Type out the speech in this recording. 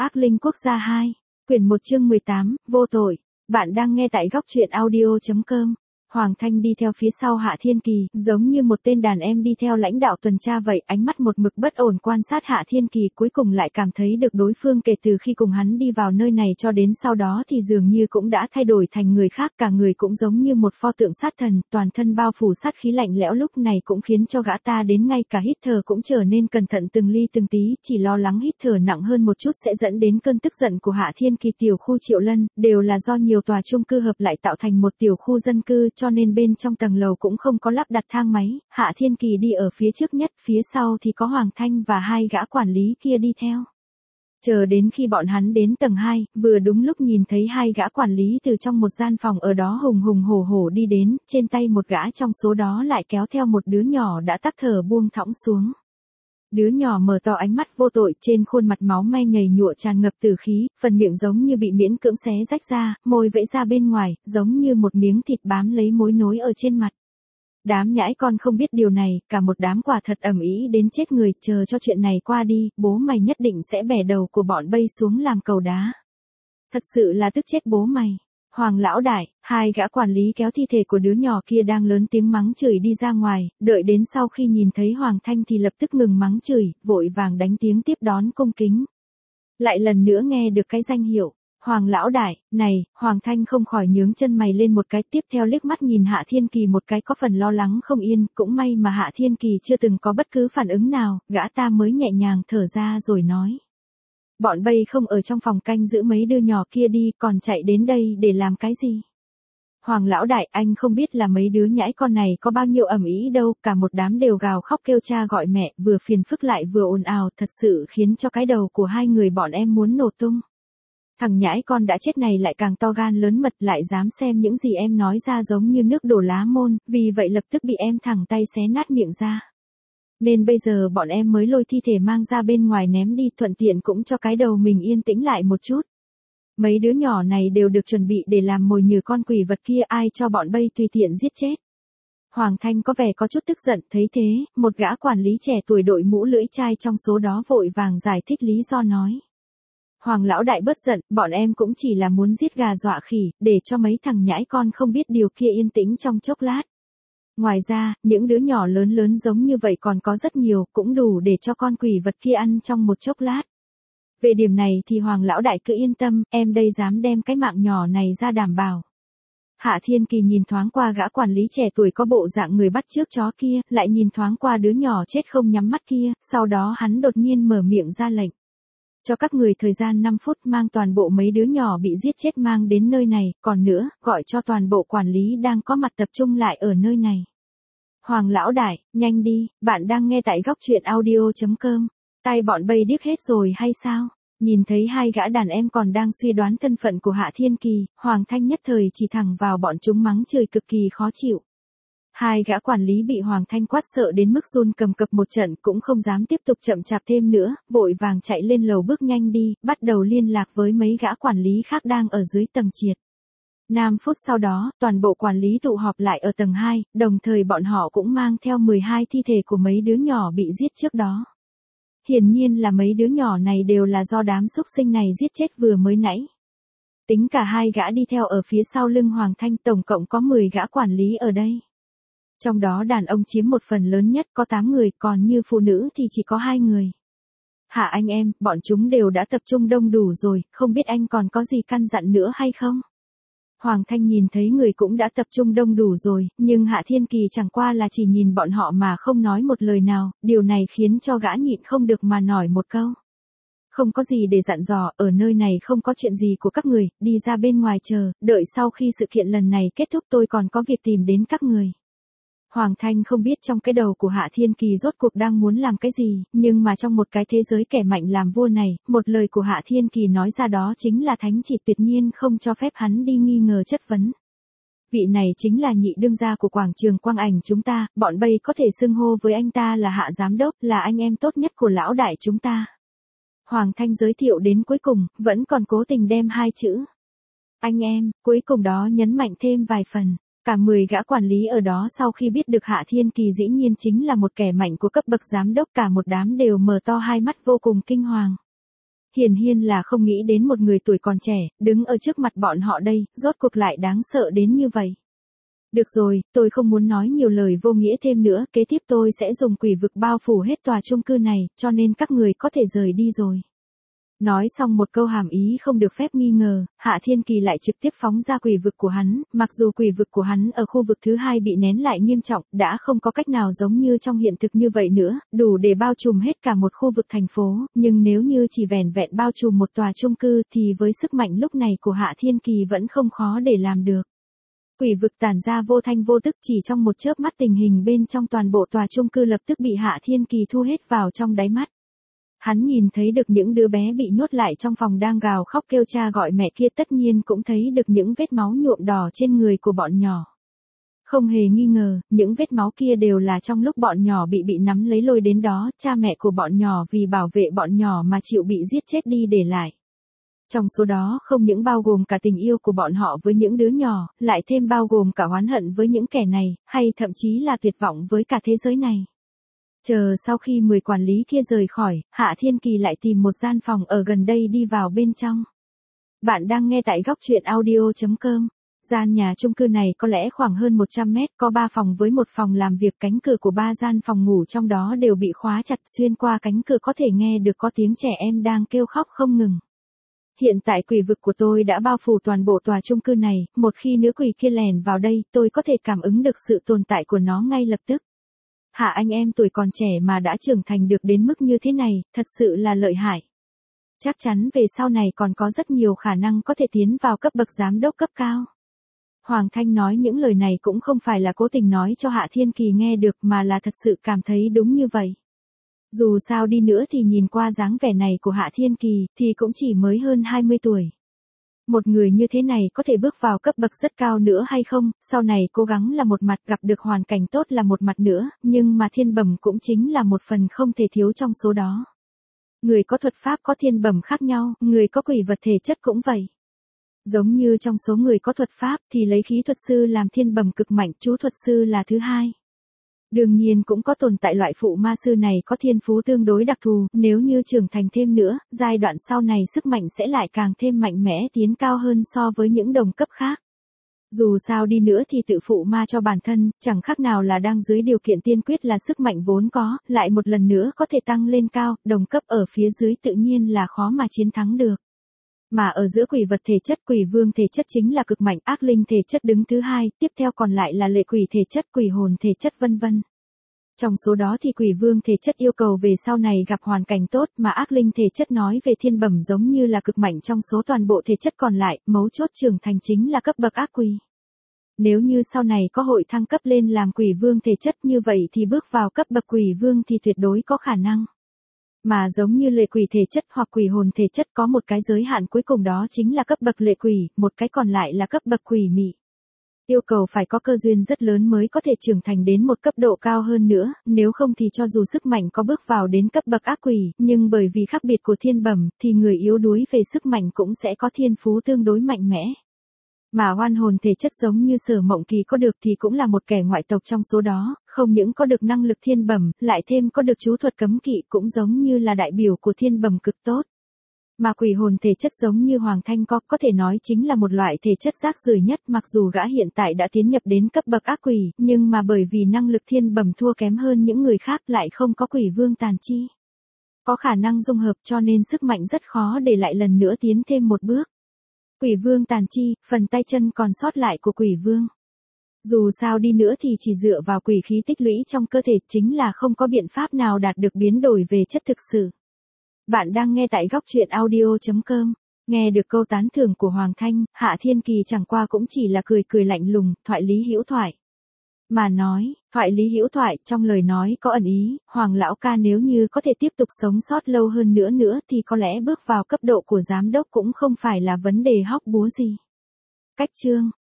Ác linh quốc gia 2, quyển 1 chương 18, vô tội. Bạn đang nghe tại góc truyện audio.com. Hoàng Thanh đi theo phía sau Hạ Thiên Kỳ, giống như một tên đàn em đi theo lãnh đạo tuần tra vậy, ánh mắt một mực bất ổn quan sát Hạ Thiên Kỳ, cuối cùng lại cảm thấy được đối phương kể từ khi cùng hắn đi vào nơi này cho đến sau đó thì dường như cũng đã thay đổi thành người khác, cả người cũng giống như một pho tượng sát thần, toàn thân bao phủ sát khí lạnh lẽo, lúc này cũng khiến cho gã ta đến ngay cả hít thở cũng trở nên cẩn thận từng ly từng tí, chỉ lo lắng hít thở nặng hơn một chút sẽ dẫn đến cơn tức giận của Hạ Thiên Kỳ. Tiểu khu Triệu Lân đều là do nhiều tòa chung cư hợp lại tạo thành một tiểu khu dân cư, cho nên bên trong tầng lầu cũng không có lắp đặt thang máy. Hạ Thiên Kỳ đi ở phía trước nhất, phía sau thì có Hoàng Thanh và hai gã quản lý kia đi theo. Chờ đến khi bọn hắn đến tầng 2, vừa đúng lúc nhìn thấy hai gã quản lý từ trong một gian phòng ở đó hùng hùng hổ hổ đi đến, trên tay một gã trong số đó lại kéo theo một đứa nhỏ đã tắc thở buông thõng xuống. Đứa nhỏ mở to ánh mắt vô tội, trên khuôn mặt máu me nhầy nhụa tràn ngập tử khí, phần miệng giống như bị miễn cưỡng xé rách ra, môi vẫy ra bên ngoài, giống như một miếng thịt bám lấy mối nối ở trên mặt. Đám nhãi con không biết điều này, cả một đám quả thật ầm ĩ đến chết người, chờ cho chuyện này qua đi, bố mày nhất định sẽ bẻ đầu của bọn bay xuống làm cầu đá. Thật sự là tức chết bố mày. Hoàng lão đại, hai gã quản lý kéo thi thể của đứa nhỏ kia đang lớn tiếng mắng chửi đi ra ngoài, đợi đến sau khi nhìn thấy Hoàng Thanh thì lập tức ngừng mắng chửi, vội vàng đánh tiếng tiếp đón cung kính. Lại lần nữa nghe được cái danh hiệu, Hoàng lão đại, này, Hoàng Thanh không khỏi nhướng chân mày lên một cái, tiếp theo liếc mắt nhìn Hạ Thiên Kỳ một cái, có phần lo lắng không yên, cũng may mà Hạ Thiên Kỳ chưa từng có bất cứ phản ứng nào, gã ta mới nhẹ nhàng thở ra rồi nói. Bọn bay không ở trong phòng canh giữ mấy đứa nhỏ kia đi, còn chạy đến đây để làm cái gì? Hoàng lão đại, anh không biết là mấy đứa nhãi con này có bao nhiêu ầm ĩ đâu, cả một đám đều gào khóc kêu cha gọi mẹ, vừa phiền phức lại vừa ồn ào, thật sự khiến cho cái đầu của hai người bọn em muốn nổ tung. Thằng nhãi con đã chết này lại càng to gan lớn mật, lại dám xem những gì em nói ra giống như nước đổ lá môn, vì vậy lập tức bị em thẳng tay xé nát miệng ra. Nên bây giờ bọn em mới lôi thi thể mang ra bên ngoài ném đi, thuận tiện cũng cho cái đầu mình yên tĩnh lại một chút. Mấy đứa nhỏ này đều được chuẩn bị để làm mồi nhử con quỷ vật kia, ai cho bọn bay tùy tiện giết chết. Hoàng Thanh có vẻ có chút tức giận, thấy thế, một gã quản lý trẻ tuổi đội mũ lưỡi chai trong số đó vội vàng giải thích lý do nói. Hoàng lão đại bớt giận, bọn em cũng chỉ là muốn giết gà dọa khỉ, để cho mấy thằng nhãi con không biết điều kia yên tĩnh trong chốc lát. Ngoài ra, những đứa nhỏ lớn lớn giống như vậy còn có rất nhiều, cũng đủ để cho con quỷ vật kia ăn trong một chốc lát. Về điểm này thì Hoàng lão đại cứ yên tâm, em đây dám đem cái mạng nhỏ này ra đảm bảo. Hạ Thiên Kỳ nhìn thoáng qua gã quản lý trẻ tuổi có bộ dạng người bắt chước chó kia, lại nhìn thoáng qua đứa nhỏ chết không nhắm mắt kia, sau đó hắn đột nhiên mở miệng ra lệnh. Cho các người thời gian 5 phút mang toàn bộ mấy đứa nhỏ bị giết chết mang đến nơi này, còn nữa, gọi cho toàn bộ quản lý đang có mặt tập trung lại ở nơi này. Hoàng lão đại, nhanh đi, bạn đang nghe tại góc truyện audio.com. Tai bọn bay điếc hết rồi hay sao? Nhìn thấy hai gã đàn em còn đang suy đoán thân phận của Hạ Thiên Kỳ, Hoàng Thanh nhất thời chỉ thẳng vào bọn chúng mắng chửi cực kỳ khó chịu. Hai gã quản lý bị Hoàng Thanh quát sợ đến mức run cầm cập một trận, cũng không dám tiếp tục chậm chạp thêm nữa, vội vàng chạy lên lầu bước nhanh đi, bắt đầu liên lạc với mấy gã quản lý khác đang ở dưới tầng trệt. 5 phút sau đó, toàn bộ quản lý tụ họp lại ở tầng 2, đồng thời bọn họ cũng mang theo 12 thi thể của mấy đứa nhỏ bị giết trước đó. Hiển nhiên là mấy đứa nhỏ này đều là do đám xúc sinh này giết chết vừa mới nãy. Tính cả hai gã đi theo ở phía sau lưng Hoàng Thanh, tổng cộng có 10 gã quản lý ở đây. Trong đó đàn ông chiếm một phần lớn nhất, có 8 người, còn như phụ nữ thì chỉ có 2 người. Hả anh em, bọn chúng đều đã tập trung đông đủ rồi, không biết anh còn có gì căn dặn nữa hay không? Hoàng Thanh nhìn thấy người cũng đã tập trung đông đủ rồi, nhưng Hạ Thiên Kỳ chẳng qua là chỉ nhìn bọn họ mà không nói một lời nào, điều này khiến cho gã nhịn không được mà nói một câu. Không có gì để dặn dò, ở nơi này không có chuyện gì của các người, đi ra bên ngoài chờ, đợi sau khi sự kiện lần này kết thúc tôi còn có việc tìm đến các người. Hoàng Thanh không biết trong cái đầu của Hạ Thiên Kỳ rốt cuộc đang muốn làm cái gì, nhưng mà trong một cái thế giới kẻ mạnh làm vua này, một lời của Hạ Thiên Kỳ nói ra đó chính là thánh chỉ, tuyệt nhiên không cho phép hắn đi nghi ngờ chất vấn. Vị này chính là nhị đương gia của quảng trường Quang Ảnh chúng ta, bọn bay có thể xưng hô với anh ta là Hạ giám đốc, là anh em tốt nhất của lão đại chúng ta. Hoàng Thanh giới thiệu đến cuối cùng, vẫn còn cố tình đem hai chữ anh em, cuối cùng đó nhấn mạnh thêm vài phần. Cả 10 gã quản lý ở đó sau khi biết được Hạ Thiên Kỳ dĩ nhiên chính là một kẻ mạnh của cấp bậc giám đốc, cả một đám đều mở to hai mắt vô cùng kinh hoàng. hiển nhiên là không nghĩ đến một người tuổi còn trẻ, đứng ở trước mặt bọn họ đây, rốt cuộc lại đáng sợ đến như vậy. Được rồi, tôi không muốn nói nhiều lời vô nghĩa thêm nữa, kế tiếp tôi sẽ dùng quỷ vực bao phủ hết tòa chung cư này, cho nên các người có thể rời đi rồi. Nói xong một câu hàm ý không được phép nghi ngờ, Hạ Thiên Kỳ lại trực tiếp phóng ra quỷ vực của hắn, mặc dù quỷ vực của hắn ở khu vực thứ hai bị nén lại nghiêm trọng, đã không có cách nào giống như trong hiện thực như vậy nữa, đủ để bao trùm hết cả một khu vực thành phố, nhưng nếu như chỉ vẻn vẹn bao trùm một tòa chung cư thì với sức mạnh lúc này của Hạ Thiên Kỳ vẫn không khó để làm được. Quỷ vực tản ra vô thanh vô tức, chỉ trong một chớp mắt tình hình bên trong toàn bộ tòa chung cư lập tức bị Hạ Thiên Kỳ thu hết vào trong đáy mắt. Hắn nhìn thấy được những đứa bé bị nhốt lại trong phòng đang gào khóc kêu cha gọi mẹ kia, tất nhiên cũng thấy được những vết máu nhuộm đỏ trên người của bọn nhỏ. Không hề nghi ngờ, những vết máu kia đều là trong lúc bọn nhỏ bị nắm lấy lôi đến đó, cha mẹ của bọn nhỏ vì bảo vệ bọn nhỏ mà chịu bị giết chết đi để lại. Trong số đó không những bao gồm cả tình yêu của bọn họ với những đứa nhỏ, lại thêm bao gồm cả oán hận với những kẻ này, hay thậm chí là tuyệt vọng với cả thế giới này. Chờ sau khi 10 quản lý kia rời khỏi, Hạ Thiên Kỳ lại tìm một gian phòng ở gần đây đi vào bên trong. Bạn đang nghe tại góc truyện audio.com. Gian nhà chung cư này có lẽ khoảng hơn 100 mét, có 3 phòng với một phòng làm việc, cánh cửa của 3 gian phòng ngủ trong đó đều bị khóa chặt, xuyên qua cánh cửa có thể nghe được có tiếng trẻ em đang kêu khóc không ngừng. Hiện tại quỷ vực của tôi đã bao phủ toàn bộ tòa chung cư này, một khi nữ quỷ kia lèn vào đây, tôi có thể cảm ứng được sự tồn tại của nó ngay lập tức. Hạ anh em tuổi còn trẻ mà đã trưởng thành được đến mức như thế này, thật sự là lợi hại. Chắc chắn về sau này còn có rất nhiều khả năng có thể tiến vào cấp bậc giám đốc cấp cao. Hoàng Thanh nói những lời này cũng không phải là cố tình nói cho Hạ Thiên Kỳ nghe được mà là thật sự cảm thấy đúng như vậy. Dù sao đi nữa thì nhìn qua dáng vẻ này của Hạ Thiên Kỳ thì cũng chỉ mới hơn 20 tuổi. Một người như thế này có thể bước vào cấp bậc rất cao nữa hay không, sau này cố gắng là một mặt, gặp được hoàn cảnh tốt là một mặt nữa, nhưng mà thiên bẩm cũng chính là một phần không thể thiếu trong số đó. Người có thuật pháp có thiên bẩm khác nhau, người có quỷ vật thể chất cũng vậy. Giống như trong số người có thuật pháp thì lấy khí thuật sư làm thiên bẩm cực mạnh, chú thuật sư là thứ hai. Đương nhiên cũng có tồn tại loại phụ ma sư này có thiên phú tương đối đặc thù, nếu như trưởng thành thêm nữa, giai đoạn sau này sức mạnh sẽ lại càng thêm mạnh mẽ, tiến cao hơn so với những đồng cấp khác. Dù sao đi nữa thì tự phụ ma cho bản thân, chẳng khác nào là đang dưới điều kiện tiên quyết là sức mạnh vốn có, lại một lần nữa có thể tăng lên cao, đồng cấp ở phía dưới tự nhiên là khó mà chiến thắng được. Mà ở giữa quỷ vật thể chất, quỷ vương thể chất chính là cực mạnh, ác linh thể chất đứng thứ hai, tiếp theo còn lại là lệ quỷ thể chất, quỷ hồn thể chất vân vân. Trong số đó thì quỷ vương thể chất yêu cầu về sau này gặp hoàn cảnh tốt, mà ác linh thể chất nói về thiên bẩm giống như là cực mạnh trong số toàn bộ thể chất còn lại, mấu chốt trưởng thành chính là cấp bậc ác quỷ. Nếu như sau này có hội thăng cấp lên làm quỷ vương thể chất như vậy thì bước vào cấp bậc quỷ vương thì tuyệt đối có khả năng. Mà giống như lệ quỷ thể chất hoặc quỷ hồn thể chất có một cái giới hạn cuối cùng, đó chính là cấp bậc lệ quỷ, một cái còn lại là cấp bậc quỷ mị. Yêu cầu phải có cơ duyên rất lớn mới có thể trưởng thành đến một cấp độ cao hơn nữa, nếu không thì cho dù sức mạnh có bước vào đến cấp bậc ác quỷ, nhưng bởi vì khác biệt của thiên bẩm, thì người yếu đuối về sức mạnh cũng sẽ có thiên phú tương đối mạnh mẽ. Mà oan hồn thể chất giống như Sở Mộng Kỳ có được thì cũng là một kẻ ngoại tộc trong số đó, không những có được năng lực thiên bẩm, lại thêm có được chú thuật cấm kỵ, cũng giống như là đại biểu của thiên bẩm cực tốt. Mà quỷ hồn thể chất giống như Hoàng Thanh có thể nói chính là một loại thể chất rác rưởi nhất, mặc dù gã hiện tại đã tiến nhập đến cấp bậc ác quỷ, nhưng mà bởi vì năng lực thiên bẩm thua kém hơn những người khác, lại không có quỷ vương tàn chi. Có khả năng dung hợp cho nên sức mạnh rất khó để lại lần nữa tiến thêm một bước. Quỷ vương tàn chi, phần tay chân còn sót lại của quỷ vương. Dù sao đi nữa thì chỉ dựa vào quỷ khí tích lũy trong cơ thể chính là không có biện pháp nào đạt được biến đổi về chất thực sự. Bạn đang nghe tại góc truyện audio.com. Nghe được câu tán thưởng của Hoàng Thanh, Hạ Thiên Kỳ chẳng qua cũng chỉ là cười cười lạnh lùng, thoại lý hữu thoại. Mà nói, thoại lý hữu thoại, trong lời nói có ẩn ý, Hoàng lão ca nếu như có thể tiếp tục sống sót lâu hơn nữa thì có lẽ bước vào cấp độ của giám đốc cũng không phải là vấn đề hóc búa gì. Cách chương